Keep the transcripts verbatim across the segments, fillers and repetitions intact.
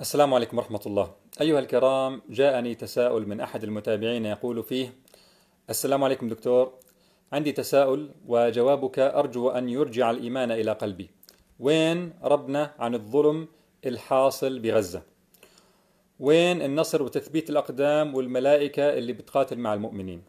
السلام عليكم ورحمة الله. أيها الكرام، جاءني تساؤل من أحد المتابعين يقول فيه: السلام عليكم دكتور، عندي تساؤل وجوابك أرجو أن يرجع الإيمان إلى قلبي. وين ربنا عن الظلم الحاصل بغزة؟ وين النصر وتثبيت الأقدام والملائكة اللي بتقاتل مع المؤمنين؟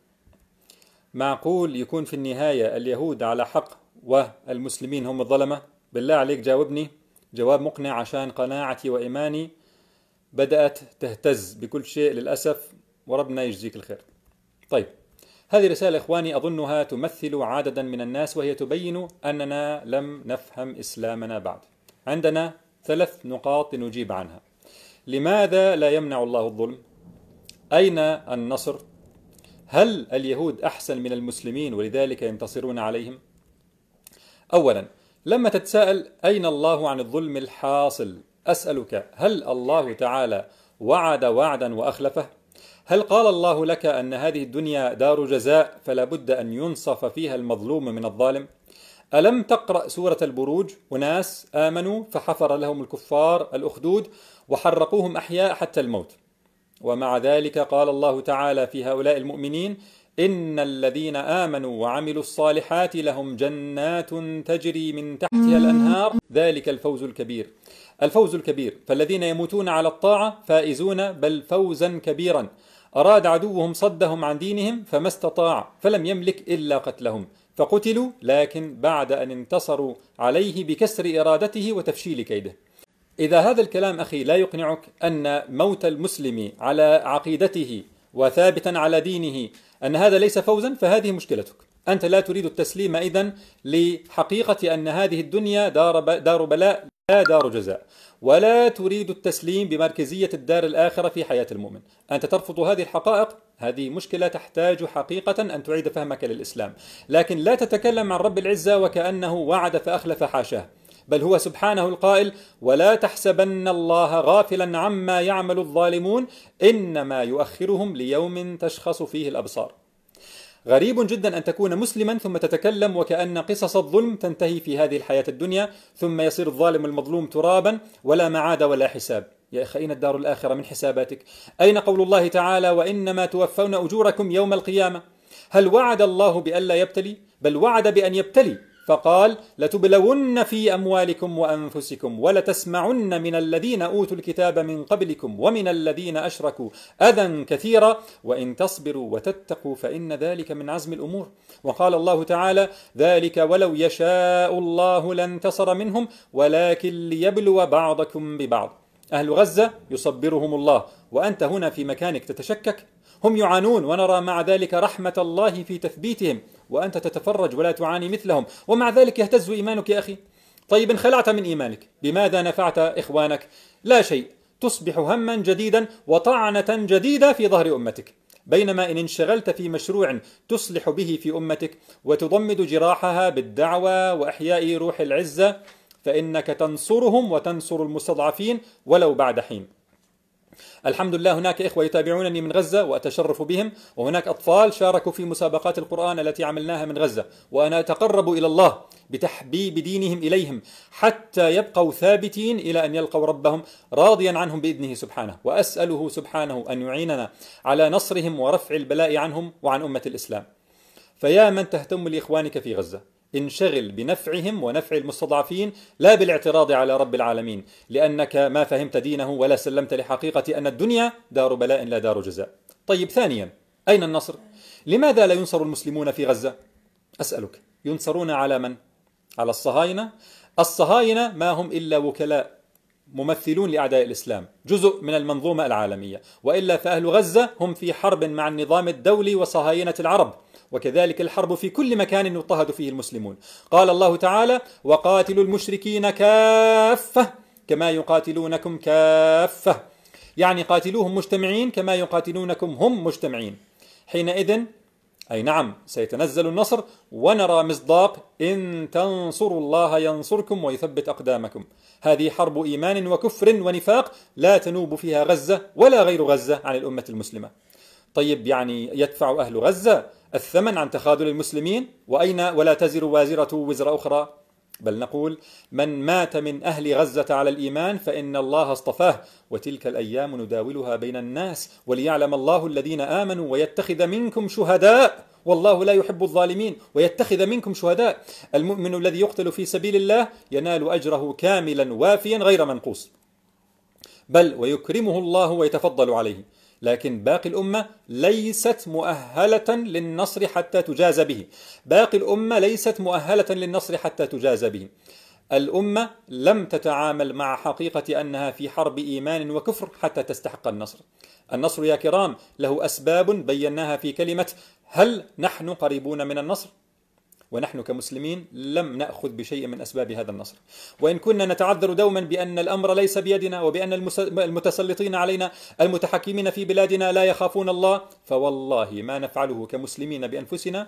معقول يكون في النهاية اليهود على حق والمسلمين هم الظلمة؟ بالله عليك جاوبني جواب مقنع، عشان قناعتي وإيماني بدأت تهتز بكل شيء للأسف، وربنا يجزيك الخير. طيب، هذه رسالة إخواني أظنها تمثل عددا من الناس، وهي تبين أننا لم نفهم إسلامنا بعد. عندنا ثلاث نقاط نجيب عنها. لماذا لا يمنع الله الظلم؟ أين النصر؟ هل اليهود أحسن من المسلمين ولذلك ينتصرون عليهم؟ أولا، لما تتساءل أين الله عن الظلم الحاصل، أسألك: هل الله تعالى وعد وعدا وأخلفه؟ هل قال الله لك أن هذه الدنيا دار جزاء فلا بد أن ينصف فيها المظلوم من الظالم؟ ألم تقرأ سورة البروج؟ وناس آمنوا فحفر لهم الكفار الأخدود وحرقوهم أحياء حتى الموت، ومع ذلك قال الله تعالى في هؤلاء المؤمنين: إن الذين آمنوا وعملوا الصالحات لهم جنات تجري من تحتها الأنهار ذلك الفوز الكبير. الفوز الكبير، فالذين يموتون على الطاعة فائزون، بل فوزا كبيرا. أراد عدوهم صدهم عن دينهم فما استطاع، فلم يملك إلا قتلهم، فقتلوا لكن بعد أن انتصروا عليه بكسر إرادته وتفشيل كيده. إذا هذا الكلام أخي لا يقنعك أن موت المسلم على عقيدته وثابتا على دينه أن هذا ليس فوزا، فهذه مشكلتك. أنت لا تريد التسليم إذن لحقيقة أن هذه الدنيا دار, دار بلاء لا دار جزاء، ولا تريد التسليم بمركزية الدار الآخرة في حياة المؤمن. أنت ترفض هذه الحقائق. هذه مشكلة تحتاج حقيقة أن تعيد فهمك للإسلام، لكن لا تتكلم عن رب العزة وكأنه وعد فأخلف، حاشاه، بل هو سبحانه القائل: ولا تحسبن الله غافلا عما يعمل الظالمون إنما يؤخرهم ليوم تشخص فيه الأبصار. غريب جدا أن تكون مسلما ثم تتكلم وكأن قصص الظلم تنتهي في هذه الحياة الدنيا، ثم يصير الظالم المظلوم ترابا ولا معاد ولا حساب. يا أخي، أين الدار الآخرة من حساباتك؟ أين قول الله تعالى: وإنما توفون أجوركم يوم القيامة؟ هل وعد الله بألا يبتلي؟ بل وعد بأن يبتلي، فقال: لتبلون في أموالكم وأنفسكم ولتسمعن من الذين أوتوا الكتاب من قبلكم ومن الذين أشركوا أذى كثيرا وإن تصبروا وتتقوا فإن ذلك من عزم الأمور. وقال الله تعالى: ذلك ولو يشاء الله لانتصر منهم ولكن ليبلو بعضكم ببعض. أهل غزة يصبرهم الله، وأنت هنا في مكانك تتشكك. هم يعانون ونرى مع ذلك رحمة الله في تثبيتهم، وأنت تتفرج ولا تعاني مثلهم، ومع ذلك يهتز إيمانك يا أخي. طيب، انخلعت من إيمانك، بماذا نفعت إخوانك؟ لا شيء. تصبح هما جديدا وطعنة جديدة في ظهر أمتك، بينما إن انشغلت في مشروع تصلح به في أمتك وتضمد جراحها بالدعوة وإحياء روح العزة فإنك تنصرهم وتنصر المستضعفين ولو بعد حين. الحمد لله، هناك إخوة يتابعونني من غزة وأتشرف بهم، وهناك أطفال شاركوا في مسابقات القرآن التي عملناها من غزة، وأنا أتقرب إلى الله بتحبيب دينهم إليهم حتى يبقوا ثابتين إلى أن يلقوا ربهم راضيا عنهم بإذنه سبحانه، وأسأله سبحانه أن يعيننا على نصرهم ورفع البلاء عنهم وعن أمة الإسلام. فيا من تهتم لإخوانك في غزة، انشغل بنفعهم ونفع المستضعفين لا بالاعتراض على رب العالمين، لأنك ما فهمت دينه ولا سلمت لحقيقة أن الدنيا دار بلاء لا دار جزاء. طيب، ثانيا، أين النصر؟ لماذا لا ينصر المسلمون في غزة؟ أسألك، ينصرون على من؟ على الصهاينة؟ الصهاينة ما هم إلا وكلاء ممثلون لأعداء الإسلام، جزء من المنظومة العالمية، وإلا فأهل غزة هم في حرب مع النظام الدولي وصهاينة العرب، وكذلك الحرب في كل مكان يضطهد فيه المسلمون. قال الله تعالى: وقاتلوا المشركين كافة كما يقاتلونكم كافة، يعني قاتلوهم مجتمعين كما يقاتلونكم هم مجتمعين. حينئذ أي نعم سيتنزل النصر، ونرى مصداق: إن تنصروا الله ينصركم ويثبت أقدامكم. هذه حرب إيمان وكفر ونفاق لا تنوب فيها غزة ولا غير غزة عن الأمة المسلمة. طيب، يعني يدفع أهل غزة الثمن عن تخاذل المسلمين؟ وأين ولا تزر وازرة وزر أخرى؟ بل نقول من مات من أهل غزة على الإيمان فإن الله اصطفاه، وتلك الأيام نداولها بين الناس وليعلم الله الذين آمنوا ويتخذ منكم شهداء والله لا يحب الظالمين. ويتخذ منكم شهداء، المؤمن الذي يقتل في سبيل الله ينال أجره كاملا وافيا غير منقوص، بل ويكرمه الله ويتفضل عليه. لكن باقي الأمة ليست مؤهلة للنصر حتى تجاز به، باقي الأمة ليست مؤهلة للنصر حتى تجاز به. الأمة لم تتعامل مع حقيقة أنها في حرب إيمان وكفر حتى تستحق النصر. النصر يا كرام له أسباب بيناها في كلمة هل نحن قريبون من النصر؟ ونحن كمسلمين لم نأخذ بشيء من أسباب هذا النصر، وإن كنا نتعذر دوما بأن الأمر ليس بيدنا وبأن المتسلطين علينا المتحكمين في بلادنا لا يخافون الله، فوالله ما نفعله كمسلمين بأنفسنا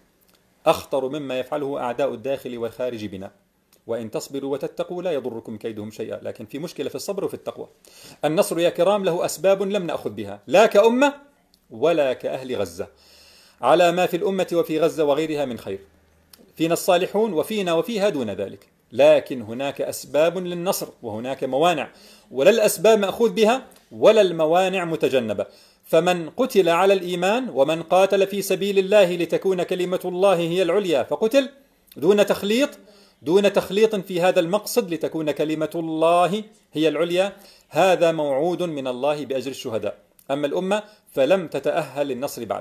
أخطر مما يفعله أعداء الداخل والخارج بنا. وإن تصبروا وتتقوا لا يضركم كيدهم شيئا، لكن في مشكلة في الصبر وفي التقوى. النصر يا كرام له أسباب لم نأخذ بها لا كأمة ولا كأهل غزة، على ما في الأمة وفي غزة وغيرها من خير. فينا الصالحون وفينا وفيها دون ذلك، لكن هناك أسباب للنصر وهناك موانع، ولا الأسباب مأخوذ بها ولا الموانع متجنبة. فمن قتل على الإيمان ومن قاتل في سبيل الله لتكون كلمة الله هي العليا فقتل دون تخليط دون تخليط في هذا المقصد لتكون كلمة الله هي العليا، هذا موعود من الله بأجر الشهداء. أما الأمة فلم تتأهل للنصر بعد،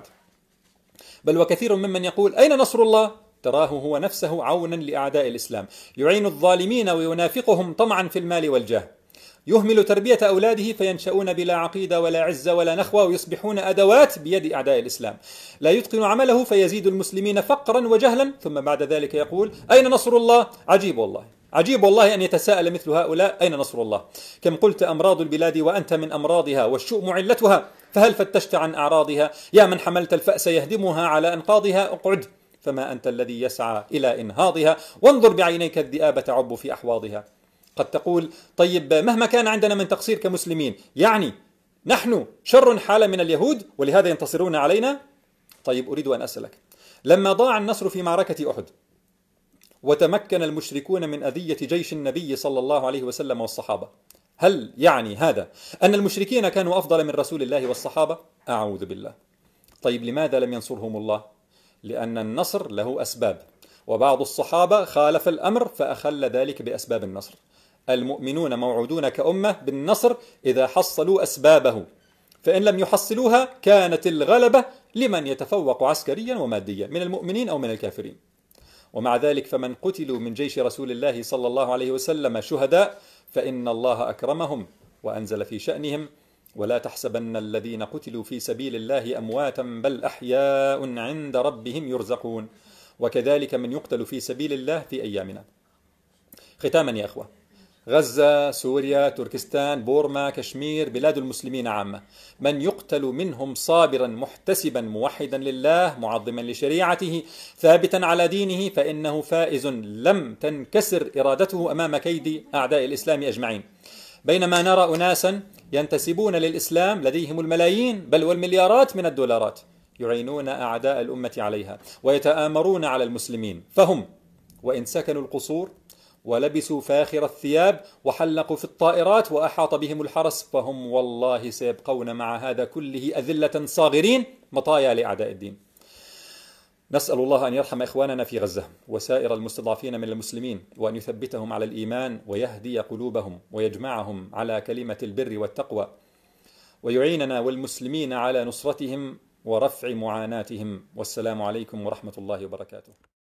بل وكثير ممن يقول أين نصر الله؟ تراه هو نفسه عونا لأعداء الإسلام، يعين الظالمين وينافقهم طمعا في المال والجاه، يهمل تربية أولاده فينشؤون بلا عقيدة ولا عزة ولا نخوة ويصبحون أدوات بيد أعداء الإسلام، لا يتقن عمله فيزيد المسلمين فقرا وجهلا، ثم بعد ذلك يقول أين نصر الله؟ عجيب والله، عجيب والله أن يتساءل مثل هؤلاء أين نصر الله؟ كم قلت أمراض البلاد وأنت من أمراضها والشؤم علتها، فهل فتشت عن أعراضها؟ يا من حملت الفأس يهدمها على أنقاضها، اقعد فما أنت الذي يسعى إلى إنهاضها، وانظر بعينيك الذئاب تعب في أحواضها. قد تقول طيب مهما كان عندنا من تقصير كمسلمين، يعني نحن شر حالة من اليهود ولهذا ينتصرون علينا؟ طيب أريد أن أسألك، لما ضاع النصر في معركة أحد وتمكن المشركون من أذية جيش النبي صلى الله عليه وسلم والصحابة، هل يعني هذا أن المشركين كانوا أفضل من رسول الله والصحابة؟ أعوذ بالله. طيب لماذا لم ينصرهم الله؟ لأن النصر له أسباب، وبعض الصحابة خالف الأمر فأخل ذلك بأسباب النصر. المؤمنون موعودون كأمة بالنصر إذا حصلوا أسبابه، فإن لم يحصلوها كانت الغلبة لمن يتفوق عسكريا وماديا من المؤمنين أو من الكافرين. ومع ذلك فمن قتلوا من جيش رسول الله صلى الله عليه وسلم شهداء فإن الله أكرمهم وأنزل في شأنهم ولا تحسبن الذين قتلوا في سبيل الله أمواتا بل أحياء عند ربهم يرزقون. وكذلك من يقتل في سبيل الله في أيامنا. ختاما يا أخوة، غزة، سوريا، تركستان، بورما، كشمير، بلاد المسلمين عامة، من يقتل منهم صابرا محتسبا موحدا لله معظما لشريعته ثابتا على دينه فإنه فائز لم تنكسر إرادته أمام كيد أعداء الإسلام أجمعين. بينما نرى أناسا ينتسبون للإسلام لديهم الملايين بل والمليارات من الدولارات يعينون أعداء الأمة عليها ويتآمرون على المسلمين، فهم وإن سكنوا القصور ولبسوا فاخر الثياب وحلقوا في الطائرات وأحاط بهم الحرس فهم والله سيبقون مع هذا كله أذلة صاغرين مطايا لأعداء الدين. نسأل الله أن يرحم إخواننا في غزة وسائر المستضعفين من المسلمين، وأن يثبتهم على الإيمان ويهدي قلوبهم ويجمعهم على كلمة البر والتقوى، ويعيننا والمسلمين على نصرتهم ورفع معاناتهم. والسلام عليكم ورحمة الله وبركاته.